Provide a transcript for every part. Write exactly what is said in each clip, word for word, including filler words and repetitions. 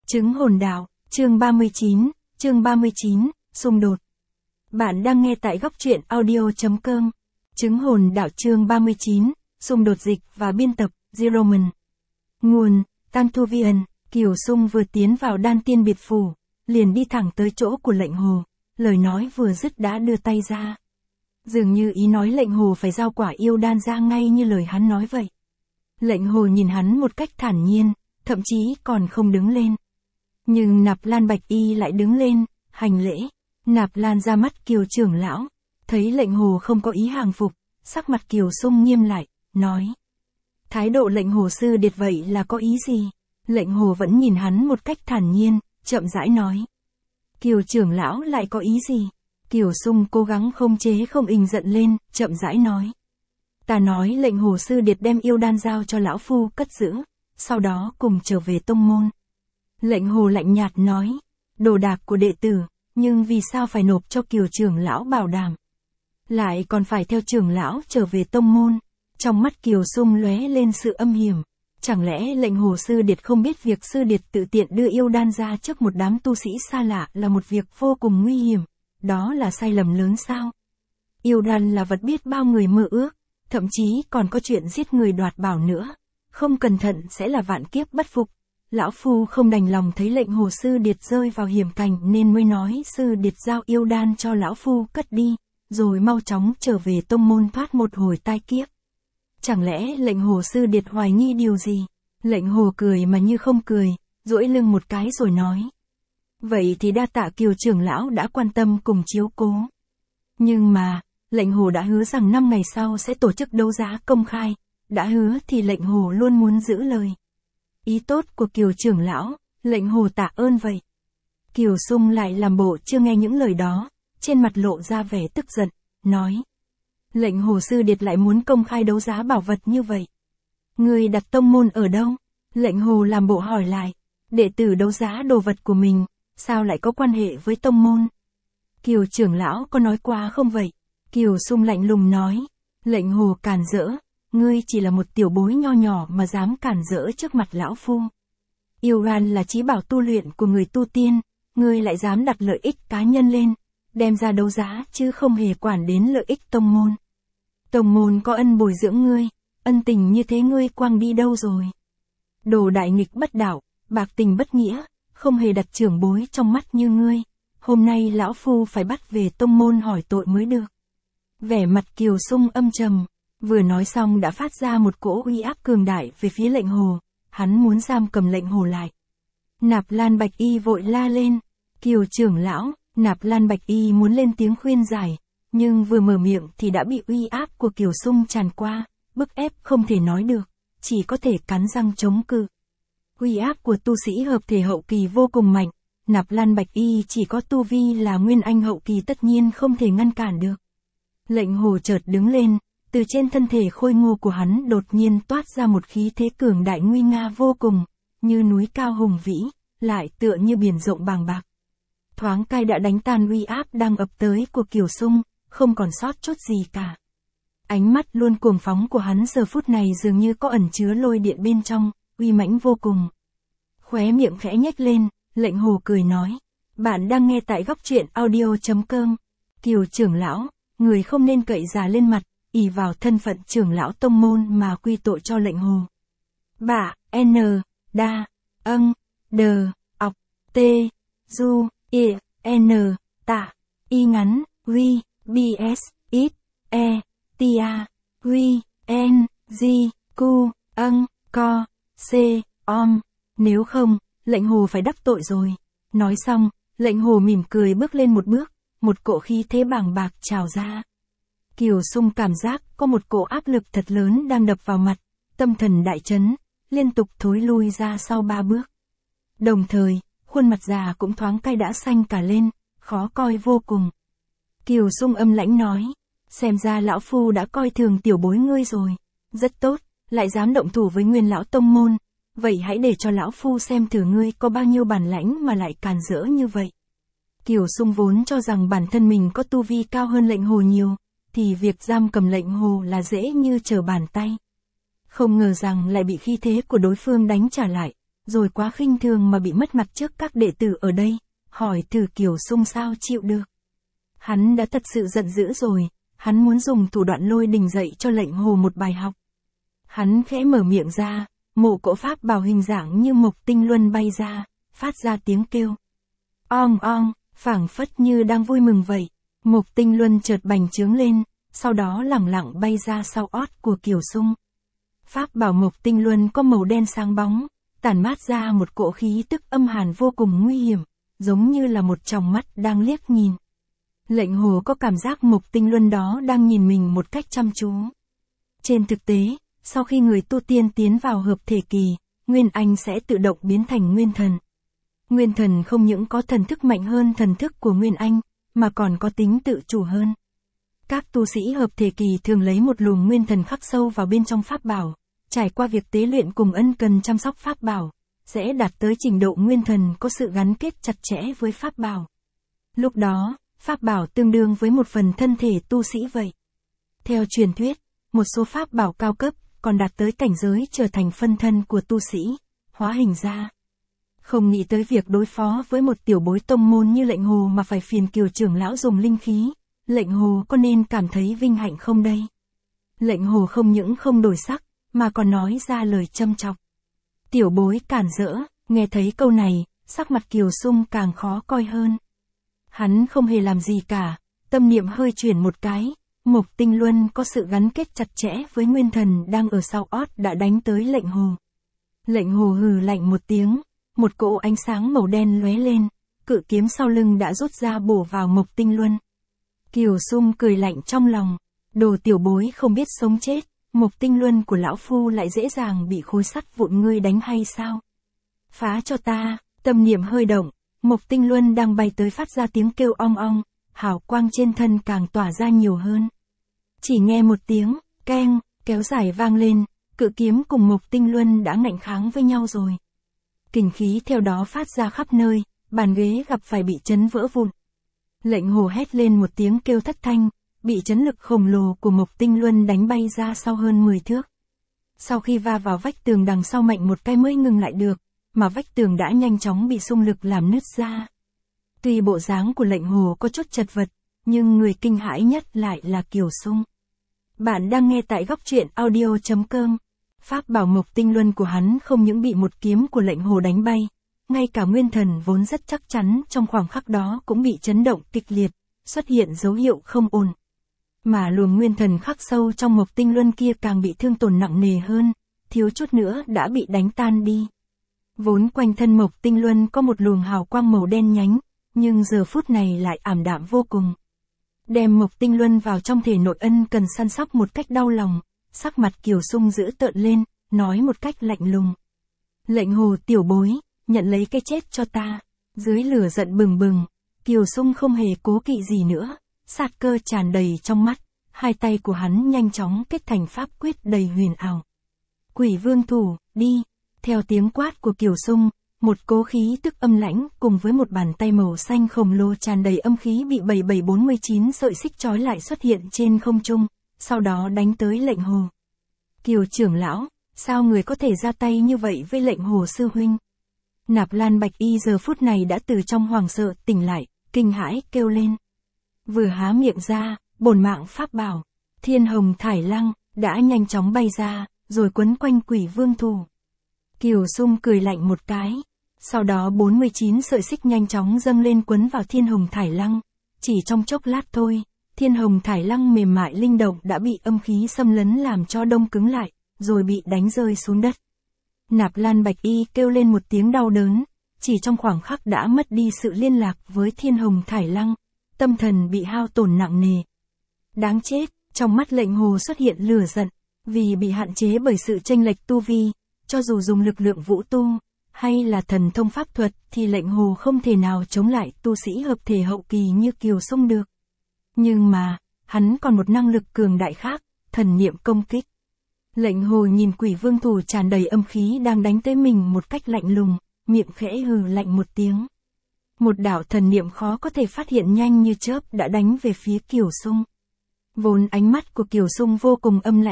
Chứng hồn đạo, chương ba mươi chín, chương ba mươi chín, xung đột. Bạn đang nghe tại góc truyện audio.com. Chứng hồn đạo chương ba mươi chín, xung đột dịch và biên tập, Zeroman. Nguồn, Tantuvian. Kiều Sung vừa tiến vào đan tiên biệt phủ, liền đi thẳng tới chỗ của lệnh hồ, lời nói vừa dứt đã đưa tay ra. Dường như ý nói lệnh hồ phải giao quả yêu đan ra ngay như lời hắn nói vậy. Lệnh hồ nhìn hắn một cách thản nhiên, thậm chí còn không đứng lên. Nhưng Nạp Lan Bạch Y lại đứng lên, hành lễ. Nạp Lan ra mắt Kiều trưởng lão, thấy lệnh hồ không có ý hàng phục, sắc mặt Kiều Sung nghiêm lại, nói. Thái độ lệnh hồ sư điệt vậy là có ý gì? Lệnh hồ vẫn nhìn hắn một cách thản nhiên, chậm rãi nói. Kiều trưởng lão lại có ý gì? Kiều Sung cố gắng không chế không ình giận lên, chậm rãi nói. Ta nói lệnh hồ sư điệt đem yêu đan giao cho lão phu cất giữ, sau đó cùng trở về tông môn. Lệnh hồ lạnh nhạt nói, đồ đạc của đệ tử, nhưng vì sao phải nộp cho Kiều trưởng lão bảo đảm? Lại còn phải theo trưởng lão trở về tông môn. Trong mắt Kiều Sung lóe lên sự âm hiểm. Chẳng lẽ lệnh hồ sư điệt không biết việc sư điệt tự tiện đưa yêu đan ra trước một đám tu sĩ xa lạ là một việc vô cùng nguy hiểm? Đó là sai lầm lớn sao? Yêu đan là vật biết bao người mơ ước, thậm chí còn có chuyện giết người đoạt bảo nữa. Không cẩn thận sẽ là vạn kiếp bất phục. Lão phu không đành lòng thấy lệnh hồ sư điệt rơi vào hiểm cảnh nên mới nói sư điệt giao yêu đan cho lão phu cất đi, rồi mau chóng trở về tông môn thoát một hồi tai kiếp. Chẳng lẽ lệnh hồ sư điệt hoài nghi điều gì? Lệnh hồ cười mà như không cười, duỗi lưng một cái rồi nói. Vậy thì đa tạ Kiều trưởng lão đã quan tâm cùng chiếu cố. Nhưng mà, lệnh hồ đã hứa rằng năm ngày sau sẽ tổ chức đấu giá công khai, đã hứa thì lệnh hồ luôn muốn giữ lời. Ý tốt của Kiều trưởng lão, lệnh hồ tạ ơn vậy. Kiều Sung lại làm bộ chưa nghe những lời đó, trên mặt lộ ra vẻ tức giận, nói. Lệnh hồ sư điệt lại muốn công khai đấu giá bảo vật như vậy. Người đặt tông môn ở đâu? Lệnh hồ làm bộ hỏi lại. Đệ tử đấu giá đồ vật của mình, sao lại có quan hệ với tông môn? Kiều trưởng lão có nói quá không vậy? Kiều Sung lạnh lùng nói. Lệnh hồ càn rỡ. Ngươi chỉ là một tiểu bối nho nhỏ mà dám cản rỡ trước mặt lão phu. Yêu đan là chí bảo tu luyện của người tu tiên, ngươi lại dám đặt lợi ích cá nhân lên, đem ra đấu giá chứ không hề quản đến lợi ích tông môn. Tông môn có ân bồi dưỡng ngươi, ân tình như thế ngươi quăng đi đâu rồi? Đồ đại nghịch bất đạo, bạc tình bất nghĩa, không hề đặt trưởng bối trong mắt như ngươi. Hôm nay lão phu phải bắt về tông môn hỏi tội mới được. Vẻ mặt Kiều Sung âm trầm. Vừa nói xong đã phát ra một cỗ uy áp cường đại về phía lệnh hồ, hắn muốn giam cầm lệnh hồ lại. Nạp Lan Bạch Y vội la lên, Kiều trưởng lão. Nạp Lan Bạch Y muốn lên tiếng khuyên giải, nhưng vừa mở miệng thì đã bị uy áp của Kiều Sung tràn qua, bức ép không thể nói được, chỉ có thể cắn răng chống cự. Uy áp của tu sĩ hợp thể hậu kỳ vô cùng mạnh, Nạp Lan Bạch Y chỉ có tu vi là nguyên anh hậu kỳ tất nhiên không thể ngăn cản được. Lệnh hồ chợt đứng lên. Từ trên thân thể khôi ngô của hắn đột nhiên toát ra một khí thế cường đại nguy nga vô cùng, như núi cao hùng vĩ, lại tựa như biển rộng bàng bạc. Thoáng cai đã đánh tan uy áp đang ập tới của Kiều Sung, không còn sót chút gì cả. Ánh mắt luôn cuồng phóng của hắn giờ phút này dường như có ẩn chứa lôi điện bên trong, uy mãnh vô cùng. Khóe miệng khẽ nhếch lên, lệnh hồ cười nói. Bạn đang nghe tại góc truyện audio.com. Kiều trưởng lão, người không nên cậy già lên mặt. Ỷ vào thân phận trưởng lão tông môn mà quy tội cho lệnh hồ. Bạ, N, Đa, Âng, Đờ, Ọc, T, Du, I, N, Tạ, Y ngắn, Quy, B S, Ít, E, Tia, Quy, N, G, Q, Âng, Co, C, Om. Nếu không, lệnh hồ phải đắc tội rồi. Nói xong, lệnh hồ mỉm cười bước lên một bước, một cỗ khí thế bàng bạc trào ra. Kiều Sung cảm giác có một cỗ áp lực thật lớn đang đập vào mặt, tâm thần đại chấn, liên tục thối lui ra sau ba bước. Đồng thời, khuôn mặt già cũng thoáng cay đã xanh cả lên, khó coi vô cùng. Kiều Sung âm lãnh nói, xem ra lão phu đã coi thường tiểu bối ngươi rồi, rất tốt, lại dám động thủ với nguyên lão tông môn, vậy hãy để cho lão phu xem thử ngươi có bao nhiêu bản lãnh mà lại càn rỡ như vậy. Kiều Sung vốn cho rằng bản thân mình có tu vi cao hơn lệnh hồ nhiều, thì việc giam cầm lệnh hồ là dễ như trở bàn tay. Không ngờ rằng lại bị khí thế của đối phương đánh trả lại, rồi quá khinh thường mà bị mất mặt trước các đệ tử ở đây, hỏi thử Kiều Sung sao chịu được. Hắn đã thật sự giận dữ rồi, hắn muốn dùng thủ đoạn lôi đình dạy cho Lệnh Hồ một bài học. Hắn khẽ mở miệng ra, mộ cỗ pháp bảo hình dạng như mộc tinh luân bay ra, phát ra tiếng kêu. Ong ong, phảng phất như đang vui mừng vậy, mộc tinh luân chợt bành trướng lên, sau đó lẳng lặng bay ra sau ót của Kiều Sung. Pháp bảo mộc tinh luân có màu đen sáng bóng, tản mát ra một cỗ khí tức âm hàn vô cùng nguy hiểm, giống như là một tròng mắt đang liếc nhìn. Lệnh Hồ có cảm giác mộc tinh luân đó đang nhìn mình một cách chăm chú. Trên thực tế, sau khi người tu tiên tiến vào hợp thể kỳ, Nguyên Anh sẽ tự động biến thành Nguyên Thần. Nguyên Thần không những có thần thức mạnh hơn thần thức của Nguyên Anh, mà còn có tính tự chủ hơn. Các tu sĩ hợp thể kỳ thường lấy một luồng Nguyên Thần khắc sâu vào bên trong pháp bảo, trải qua việc tế luyện cùng ân cần chăm sóc pháp bảo, sẽ đạt tới trình độ Nguyên Thần có sự gắn kết chặt chẽ với pháp bảo. Lúc đó, pháp bảo tương đương với một phần thân thể tu sĩ vậy. Theo truyền thuyết, một số pháp bảo cao cấp còn đạt tới cảnh giới trở thành phân thân của tu sĩ, hóa hình ra. Không nghĩ tới việc đối phó với một tiểu bối tông môn như Lệnh Hồ mà phải phiền Kiều trưởng lão dùng linh khí, Lệnh Hồ có nên cảm thấy vinh hạnh không đây? Lệnh Hồ không những không đổi sắc, mà còn nói ra lời châm chọc. Tiểu bối cản rỡ, nghe thấy câu này, sắc mặt Kiều Sung càng khó coi hơn. Hắn không hề làm gì cả, tâm niệm hơi chuyển một cái, mộc tinh luân có sự gắn kết chặt chẽ với Nguyên Thần đang ở sau ót đã đánh tới Lệnh Hồ. Lệnh Hồ hừ lạnh một tiếng, một cỗ ánh sáng màu đen lóe lên, cự kiếm sau lưng đã rút ra bổ vào mộc tinh luân. Kiều Sung cười lạnh trong lòng, đồ tiểu bối không biết sống chết, mộc tinh luân của lão phu lại dễ dàng bị khối sắt vụn ngươi đánh hay sao? Phá cho ta, tâm niệm hơi động, mộc tinh luân đang bay tới phát ra tiếng kêu ong ong, hào quang trên thân càng tỏa ra nhiều hơn. Chỉ nghe một tiếng, keng, kéo dài vang lên, cự kiếm cùng mộc tinh luân đã ngạnh kháng với nhau rồi. Kình khí theo đó phát ra khắp nơi, bàn ghế gặp phải bị chấn vỡ vụn. Lệnh Hồ hét lên một tiếng kêu thất thanh, bị chấn lực khổng lồ của mộc tinh luân đánh bay ra sau hơn mười thước. Sau khi va vào vách tường đằng sau mạnh một cái mới ngừng lại được, mà vách tường đã nhanh chóng bị xung lực làm nứt ra. Tuy bộ dáng của Lệnh Hồ có chút chật vật, nhưng người kinh hãi nhất lại là Kiều Sung. Bạn đang nghe tại góc truyện audio chấm com. Pháp bảo mộc tinh luân của hắn không những bị một kiếm của Lệnh Hồ đánh bay, ngay cả Nguyên Thần vốn rất chắc chắn trong khoảng khắc đó cũng bị chấn động kịch liệt, xuất hiện dấu hiệu không ổn. Mà luồng Nguyên Thần khắc sâu trong mộc tinh luân kia càng bị thương tổn nặng nề hơn, thiếu chút nữa đã bị đánh tan đi. Vốn quanh thân mộc tinh luân có một luồng hào quang màu đen nhánh, nhưng giờ phút này lại ảm đạm vô cùng. Đem mộc tinh luân vào trong thể nội ân cần săn sóc một cách đau lòng, sắc mặt Kiều Sung dữ tợn lên, nói một cách lạnh lùng. Lệnh Hồ tiểu bối, nhận lấy cái chết cho ta. Dưới lửa giận bừng bừng, Kiều Sung không hề cố kỵ gì nữa, sát cơ tràn đầy trong mắt, hai tay của hắn nhanh chóng kết thành pháp quyết đầy huyền ảo. Quỷ vương thủ, đi. Theo tiếng quát của Kiều Sung, một cố khí tức âm lãnh cùng với một bàn tay màu xanh khổng lồ tràn đầy âm khí bị bảy bảy bốn chín sợi xích trói lại xuất hiện trên không trung, sau đó đánh tới Lệnh Hồ. Kiều trưởng lão, sao người có thể ra tay như vậy với Lệnh Hồ sư huynh? Nạp Lan Bạch Y giờ phút này đã từ trong hoảng sợ tỉnh lại, kinh hãi kêu lên. Vừa há miệng ra, bổn mạng pháp bảo, Thiên Hồng Thải Lăng, đã nhanh chóng bay ra, rồi quấn quanh Quỷ Vương thủ. Kiều Sung cười lạnh một cái, sau đó bốn mươi chín sợi xích nhanh chóng dâng lên quấn vào Thiên Hồng Thải Lăng, chỉ trong chốc lát thôi, Thiên Hồng Thải Lăng mềm mại linh động đã bị âm khí xâm lấn làm cho đông cứng lại, rồi bị đánh rơi xuống đất. Nạp Lan Bạch Y kêu lên một tiếng đau đớn, chỉ trong khoảng khắc đã mất đi sự liên lạc với Thiên Hồng Thải Lăng, tâm thần bị hao tổn nặng nề. Đáng chết, trong mắt Lệnh Hồ xuất hiện lửa giận, vì bị hạn chế bởi sự chênh lệch tu vi, cho dù dùng lực lượng vũ tu, hay là thần thông pháp thuật thì Lệnh Hồ không thể nào chống lại tu sĩ hợp thể hậu kỳ như Kiều Sung được. Nhưng mà, hắn còn một năng lực cường đại khác, thần niệm công kích. Lệnh Hồ nhìn Quỷ Vương thủ tràn đầy âm khí đang đánh tới mình một cách lạnh lùng, miệng khẽ hừ lạnh một tiếng. Một đạo thần niệm khó có thể phát hiện nhanh như chớp đã đánh về phía Kiều Sung. Vốn ánh mắt của Kiều Sung vô cùng âm lãnh,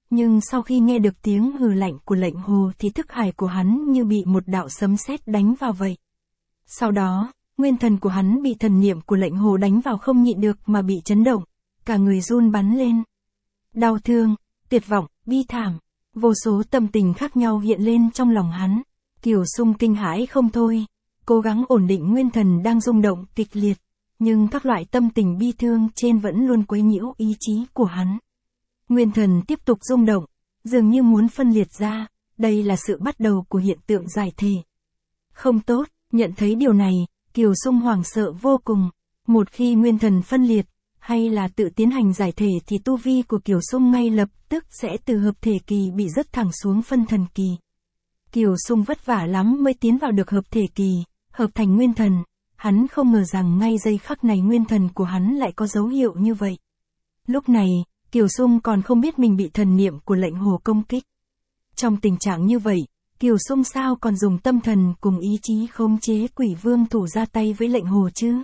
nhưng sau khi nghe được tiếng hừ lạnh của lệnh hồ thì thức hải của hắn như bị một đạo sấm sét đánh vào vậy. Sau đó, nguyên thần của hắn bị thần niệm của lệnh hồ đánh vào không nhịn được mà bị chấn động, cả người run bắn lên. Đau thương, tuyệt vọng, bi thảm, vô số tâm tình khác nhau hiện lên trong lòng hắn. Kiều Sung kinh hãi không thôi, cố gắng ổn định nguyên thần đang rung động kịch liệt, nhưng các loại tâm tình bi thương trên vẫn luôn quấy nhiễu ý chí của hắn. Nguyên thần tiếp tục rung động, dường như muốn phân liệt ra, đây là sự bắt đầu của hiện tượng giải thể. Không tốt, nhận thấy điều này, Kiều Sung hoảng sợ vô cùng. Một khi nguyên thần phân liệt, hay là tự tiến hành giải thể thì tu vi của Kiều Sung ngay lập tức sẽ từ hợp thể kỳ bị rớt thẳng xuống phân thần kỳ. Kiều Sung vất vả lắm mới tiến vào được hợp thể kỳ, hợp thành nguyên thần. Hắn không ngờ rằng ngay giây khắc này nguyên thần của hắn lại có dấu hiệu như vậy. Lúc này, Kiều Sung còn không biết mình bị thần niệm của lệnh hồ công kích. Trong tình trạng như vậy, Kiều Sung sao còn dùng tâm thần cùng ý chí khống chế quỷ vương thủ ra tay với lệnh hồ chứ?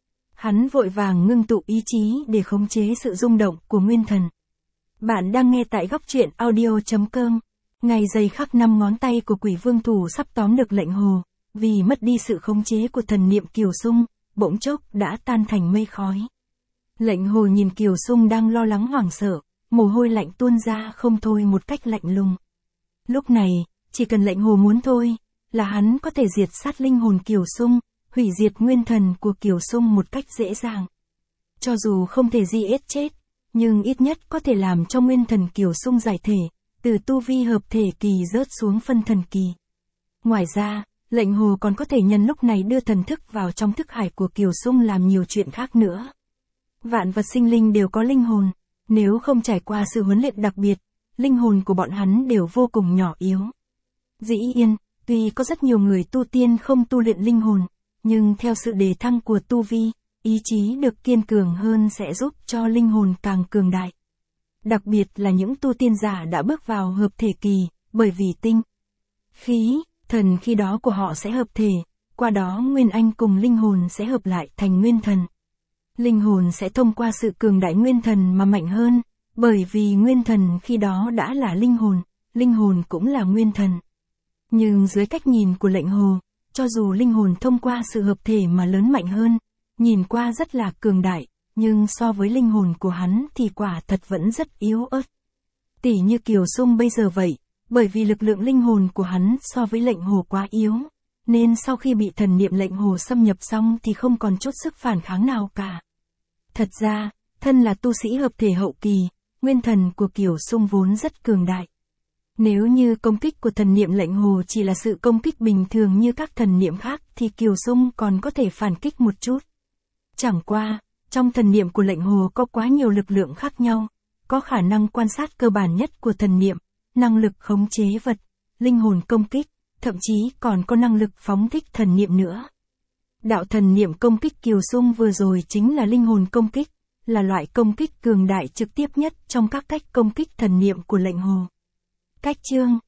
Hắn vội vàng ngưng tụ ý chí để khống chế sự rung động của nguyên thần. Bạn đang nghe tại góc truyện audio chấm com. Ngay giây khắc năm ngón tay của quỷ vương thủ sắp tóm được lệnh hồ, vì mất đi sự khống chế của thần niệm Kiều Sung, bỗng chốc đã tan thành mây khói. Lệnh hồ nhìn Kiều Sung đang lo lắng hoảng sợ, mồ hôi lạnh tuôn ra không thôi một cách lạnh lùng. Lúc này, chỉ cần lệnh hồ muốn thôi, là hắn có thể diệt sát linh hồn Kiều Sung, hủy diệt nguyên thần của Kiều Sung một cách dễ dàng. Cho dù không thể giết chết, nhưng ít nhất có thể làm cho nguyên thần Kiều Sung giải thể, từ tu vi hợp thể kỳ rớt xuống phân thần kỳ. Ngoài ra, lệnh hồ còn có thể nhân lúc này đưa thần thức vào trong thức hải của Kiều Sung làm nhiều chuyện khác nữa. Vạn vật sinh linh đều có linh hồn, nếu không trải qua sự huấn luyện đặc biệt, linh hồn của bọn hắn đều vô cùng nhỏ yếu. Dĩ nhiên, tuy có rất nhiều người tu tiên không tu luyện linh hồn, nhưng theo sự đề thăng của tu vi, ý chí được kiên cường hơn sẽ giúp cho linh hồn càng cường đại. Đặc biệt là những tu tiên giả đã bước vào hợp thể kỳ, bởi vì tinh, khí, thần khi đó của họ sẽ hợp thể, qua đó nguyên anh cùng linh hồn sẽ hợp lại thành nguyên thần. Linh hồn sẽ thông qua sự cường đại nguyên thần mà mạnh hơn, bởi vì nguyên thần khi đó đã là linh hồn, linh hồn cũng là nguyên thần. Nhưng dưới cách nhìn của lệnh hồ, cho dù linh hồn thông qua sự hợp thể mà lớn mạnh hơn, nhìn qua rất là cường đại, nhưng so với linh hồn của hắn thì quả thật vẫn rất yếu ớt. Tỉ như Kiều Sung bây giờ vậy, bởi vì lực lượng linh hồn của hắn so với lệnh hồ quá yếu, nên sau khi bị thần niệm lệnh hồ xâm nhập xong thì không còn chút sức phản kháng nào cả. Thật ra, thân là tu sĩ hợp thể hậu kỳ, nguyên thần của Kiều Sung vốn rất cường đại. Nếu như công kích của thần niệm lệnh hồ chỉ là sự công kích bình thường như các thần niệm khác thì Kiều Sung còn có thể phản kích một chút. Chẳng qua, trong thần niệm của lệnh hồ có quá nhiều lực lượng khác nhau, có khả năng quan sát cơ bản nhất của thần niệm, năng lực khống chế vật, linh hồn công kích, thậm chí còn có năng lực phóng thích thần niệm nữa. Đạo thần niệm công kích Kiều Sung vừa rồi chính là linh hồn công kích, là loại công kích cường đại trực tiếp nhất trong các cách công kích thần niệm của lệnh hồ. Cách chương